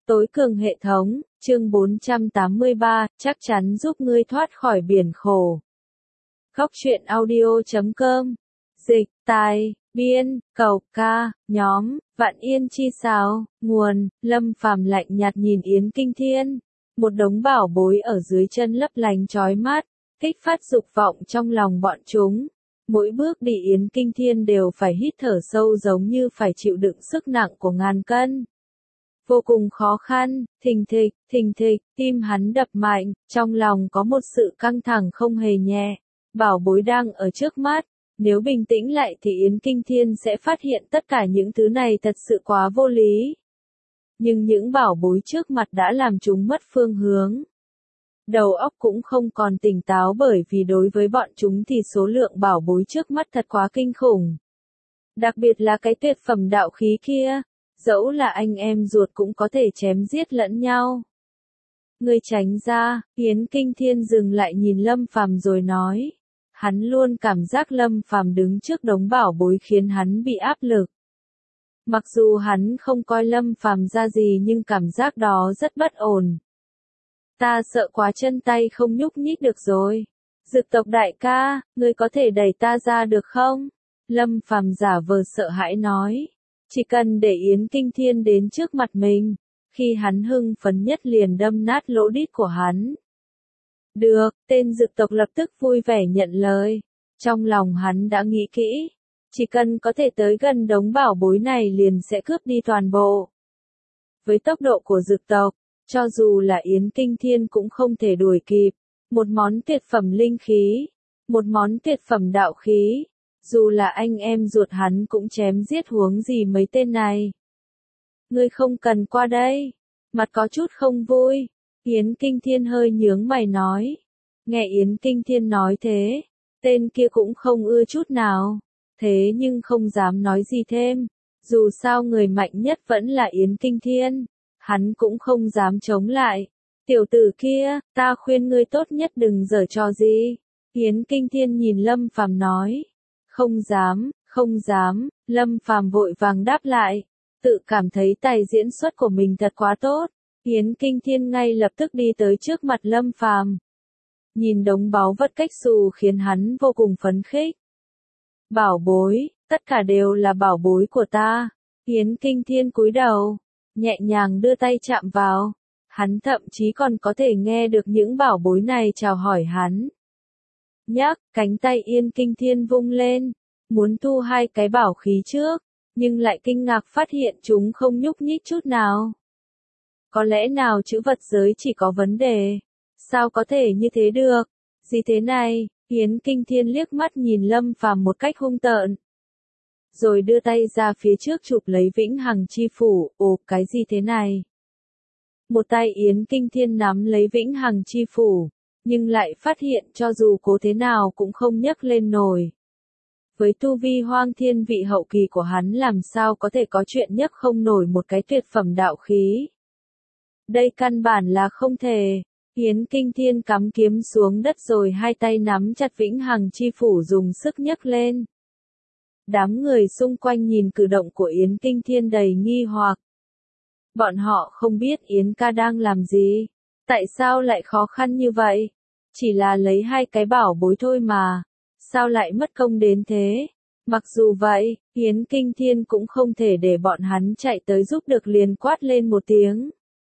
Tối cường hệ thống, chương 483, chắc chắn giúp ngươi thoát khỏi biển khổ. Góc truyện audio.com. Dịch, tài, biên, cầu, ca, nhóm, Vạn Yên chi sao, nguồn, Lâm Phàm lạnh nhạt nhìn Yến Kinh Thiên. Một đống bảo bối ở dưới chân lấp lánh chói mắt, kích phát dục vọng trong lòng bọn chúng. Mỗi bước đi Yến Kinh Thiên đều phải hít thở sâu giống như phải chịu đựng sức nặng của ngàn cân. Vô cùng khó khăn, thình thịch, tim hắn đập mạnh, trong lòng có một sự căng thẳng không hề nhẹ. Bảo bối đang ở trước mắt, nếu bình tĩnh lại thì Yến Kinh Thiên sẽ phát hiện tất cả những thứ này thật sự quá vô lý. Nhưng những bảo bối trước mặt đã làm chúng mất phương hướng. Đầu óc cũng không còn tỉnh táo bởi vì đối với bọn chúng thì số lượng bảo bối trước mắt thật quá kinh khủng. Đặc biệt là cái tuyệt phẩm đạo khí kia. Dẫu là anh em ruột cũng có thể chém giết lẫn nhau. Ngươi tránh ra, Yến Kinh Thiên dừng lại nhìn Lâm Phàm rồi nói. Hắn luôn cảm giác Lâm Phàm đứng trước đống bảo bối khiến hắn bị áp lực. Mặc dù hắn không coi Lâm Phàm ra gì nhưng cảm giác đó rất bất ổn. Ta sợ quá chân tay không nhúc nhích được rồi. Dực tộc đại ca, ngươi có thể đẩy ta ra được không? Lâm Phàm giả vờ sợ hãi nói. Chỉ cần để Yến Kinh Thiên đến trước mặt mình, khi hắn hưng phấn nhất liền đâm nát lỗ đít của hắn. Được, tên dực tộc lập tức vui vẻ nhận lời. Trong lòng hắn đã nghĩ kỹ, chỉ cần có thể tới gần đống bảo bối này liền sẽ cướp đi toàn bộ. Với tốc độ của dực tộc, cho dù là Yến Kinh Thiên cũng không thể đuổi kịp. Một món tuyệt phẩm linh khí, một món tuyệt phẩm đạo khí. Dù là anh em ruột hắn cũng chém giết huống gì mấy tên này. Ngươi không cần qua đây. Mặt có chút không vui. Yến Kinh Thiên hơi nhướng mày nói. Nghe Yến Kinh Thiên nói thế, tên kia cũng không ưa chút nào. Thế nhưng không dám nói gì thêm. Dù sao người mạnh nhất vẫn là Yến Kinh Thiên. Hắn cũng không dám chống lại. Tiểu tử kia, ta khuyên ngươi tốt nhất đừng giở trò gì. Yến Kinh Thiên nhìn Lâm Phàm nói. Không dám, Lâm Phàm vội vàng đáp lại, tự cảm thấy tài diễn xuất của mình thật quá tốt. Yến Kinh Thiên ngay lập tức đi tới trước mặt Lâm Phàm. Nhìn đống báu vật cách xù khiến hắn vô cùng phấn khích. Bảo bối, tất cả đều là bảo bối của ta. Yến Kinh Thiên cúi đầu, nhẹ nhàng đưa tay chạm vào. Hắn thậm chí còn có thể nghe được những bảo bối này chào hỏi hắn. Nhắc, cánh tay Yến Kinh Thiên vung lên, muốn thu hai cái bảo khí trước, nhưng lại kinh ngạc phát hiện chúng không nhúc nhích chút nào. Có lẽ nào chữ vật giới chỉ có vấn đề? Sao có thể như thế được? Gì thế này? Yến Kinh Thiên liếc mắt nhìn Lâm Phàm một cách hung tợn. Rồi đưa tay ra phía trước chụp lấy Vĩnh Hằng Chi Phủ, ồ cái gì thế này? Một tay Yến Kinh Thiên nắm lấy Vĩnh Hằng Chi Phủ. Nhưng lại phát hiện cho dù cố thế nào cũng không nhấc lên nổi. Với tu vi hoang thiên vị hậu kỳ của hắn làm sao có thể có chuyện nhấc không nổi một cái tuyệt phẩm đạo khí. Đây căn bản là không thể. Yến Kinh Thiên cắm kiếm xuống đất rồi hai tay nắm chặt Vĩnh Hằng Chi Phủ dùng sức nhấc lên. Đám người xung quanh nhìn cử động của Yến Kinh Thiên đầy nghi hoặc. Bọn họ không biết Yến ca đang làm gì. Tại sao lại khó khăn như vậy? Chỉ là lấy hai cái bảo bối thôi mà. Sao lại mất công đến thế? Mặc dù vậy, Yến Kinh Thiên cũng không thể để bọn hắn chạy tới giúp được liền quát lên một tiếng.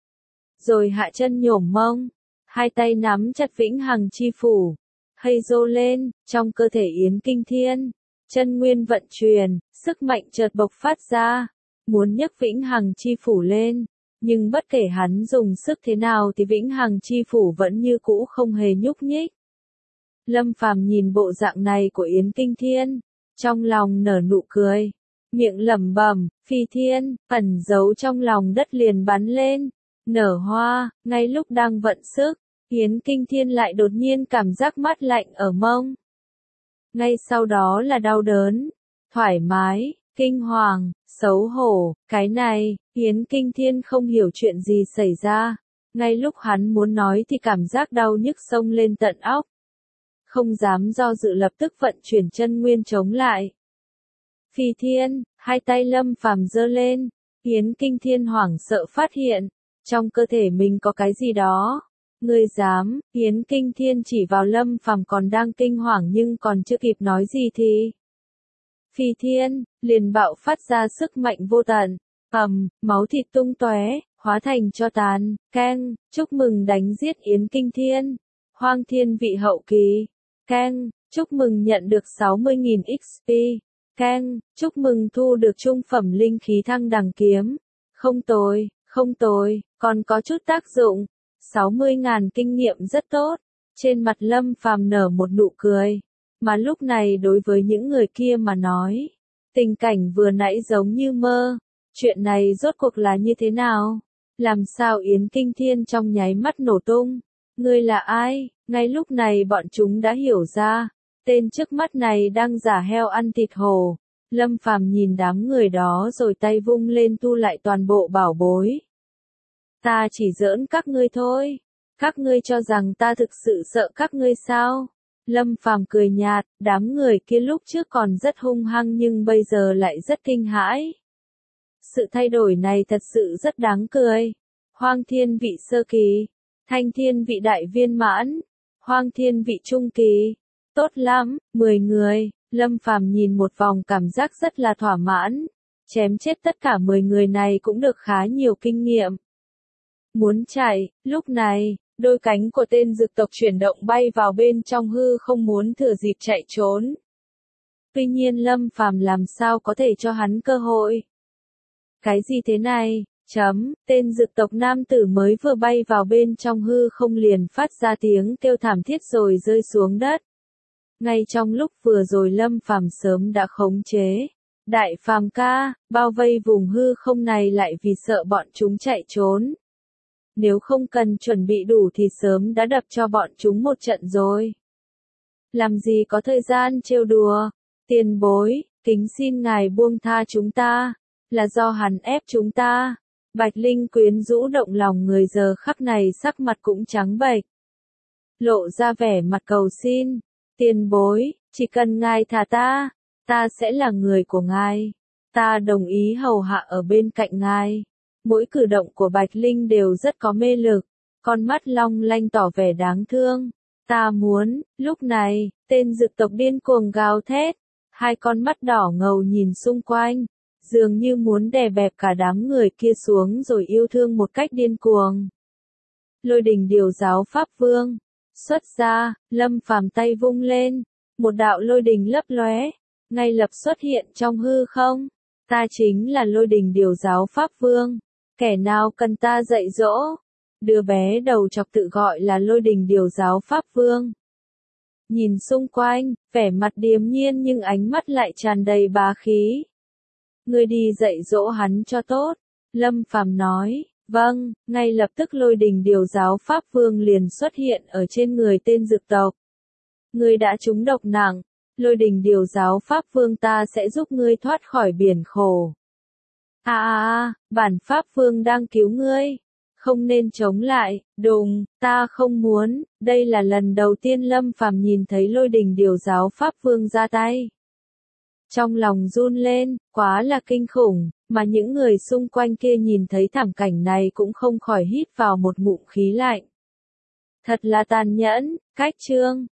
Rồi hạ chân nhổm mông. Hai tay nắm chặt Vĩnh Hằng Chi Phủ. Hay rô lên, trong cơ thể Yến Kinh Thiên. Chân nguyên vận chuyển, sức mạnh chợt bộc phát ra. Muốn nhấc Vĩnh Hằng Chi Phủ lên. Nhưng bất kể hắn dùng sức thế nào thì Vĩnh Hằng Chi Phủ vẫn như cũ không hề nhúc nhích. Lâm Phàm nhìn bộ dạng này của Yến Kinh Thiên, trong lòng nở nụ cười, miệng lẩm bẩm, Phi Thiên, ẩn giấu trong lòng đất liền bắn lên, nở hoa, ngay lúc đang vận sức, Yến Kinh Thiên lại đột nhiên cảm giác mát lạnh ở mông. Ngay sau đó là đau đớn, thoải mái, kinh hoàng, xấu hổ, cái này, Yến Kinh Thiên không hiểu chuyện gì xảy ra. Ngay lúc hắn muốn nói thì cảm giác đau nhức xông lên tận óc. Không dám do dự lập tức vận chuyển chân nguyên chống lại. Phi Thiên, hai tay Lâm Phàm giơ lên, Yến Kinh Thiên hoảng sợ phát hiện, trong cơ thể mình có cái gì đó. Ngươi dám? Yến Kinh Thiên chỉ vào Lâm Phàm còn đang kinh hoàng nhưng còn chưa kịp nói gì thì Phi Thiên liền bạo phát ra sức mạnh vô tận, máu thịt tung tóe, hóa thành tro tàn. Keng, chúc mừng đánh giết Yến Kinh Thiên, Hoang Thiên vị hậu kỳ. Keng, chúc mừng nhận được 60.000 XP. Keng, chúc mừng thu được trung phẩm linh khí thăng đằng kiếm. Không tồi, không tồi, còn có chút tác dụng. 60.000 kinh nghiệm rất tốt. Trên mặt Lâm Phàm nở một nụ cười. Mà lúc này đối với những người kia mà nói, tình cảnh vừa nãy giống như mơ. Chuyện này rốt cuộc là như thế nào? Làm sao Yến Kinh Thiên trong nháy mắt nổ tung? Ngươi là ai? Ngay lúc này bọn chúng đã hiểu ra. Tên trước mắt này đang giả heo ăn thịt hổ. Lâm Phàm nhìn đám người đó rồi tay vung lên thu lại toàn bộ bảo bối. Ta chỉ giỡn các ngươi thôi. Các ngươi cho rằng ta thực sự sợ các ngươi sao? Lâm Phàm cười nhạt, đám người kia lúc trước còn rất hung hăng nhưng bây giờ lại rất kinh hãi. Sự thay đổi này thật sự rất đáng cười. Hoang Thiên vị sơ kỳ, Thanh Thiên vị đại viên mãn, Hoang Thiên vị trung kỳ. Tốt lắm, 10 người. Lâm Phàm nhìn một vòng cảm giác rất là thỏa mãn. Chém chết tất cả 10 người này cũng được khá nhiều kinh nghiệm. Muốn chạy, lúc này, đôi cánh của tên dực tộc chuyển động bay vào bên trong hư không muốn thừa dịp chạy trốn. Tuy nhiên Lâm Phàm làm sao có thể cho hắn cơ hội. Cái gì thế này? Tên dực tộc nam tử mới vừa bay vào bên trong hư không liền phát ra tiếng kêu thảm thiết rồi rơi xuống đất. Ngay trong lúc vừa rồi Lâm Phàm sớm đã khống chế. Đại phàm ca, bao vây vùng hư không này lại vì sợ bọn chúng chạy trốn. Nếu không cần chuẩn bị đủ thì sớm đã đập cho bọn chúng một trận rồi. Làm gì có thời gian trêu đùa. Tiền bối, kính xin ngài buông tha chúng ta. Là do hắn ép chúng ta. Bạch Linh quyến rũ động lòng người giờ khắc này sắc mặt cũng trắng bệch. Lộ ra vẻ mặt cầu xin. Tiền bối, chỉ cần ngài thả ta, ta sẽ là người của ngài. Ta đồng ý hầu hạ ở bên cạnh ngài. Mỗi cử động của Bạch Linh đều rất có mê lực, con mắt long lanh tỏ vẻ đáng thương. Ta muốn, lúc này, tên dực tộc điên cuồng gào thét, hai con mắt đỏ ngầu nhìn xung quanh, dường như muốn đè bẹp cả đám người kia xuống rồi yêu thương một cách điên cuồng. Lôi đình điều giáo Pháp Vương, xuất ra, Lâm Phàm tay vung lên, một đạo lôi đình lấp lóe, ngay lập xuất hiện trong hư không. Ta chính là lôi đình điều giáo Pháp Vương. Kẻ nào cần ta dạy dỗ? Đứa bé đầu chọc tự gọi là lôi đình điều giáo Pháp Vương. Nhìn xung quanh, vẻ mặt điềm nhiên nhưng ánh mắt lại tràn đầy bá khí. Ngươi đi dạy dỗ hắn cho tốt. Lâm Phàm nói, vâng, ngay lập tức lôi đình điều giáo Pháp Vương liền xuất hiện ở trên người tên dực tộc. Ngươi đã trúng độc nặng, lôi đình điều giáo Pháp Vương ta sẽ giúp ngươi thoát khỏi biển khổ. Bản Pháp Vương đang cứu ngươi. Không nên chống lại, đùng, ta không muốn. Đây là lần đầu tiên Lâm Phàm nhìn thấy lôi đình điều giáo Pháp Vương ra tay. Trong lòng run lên, quá là kinh khủng, mà những người xung quanh kia nhìn thấy thảm cảnh này cũng không khỏi hít vào một ngụm khí lạnh. Thật là tàn nhẫn, cách chương.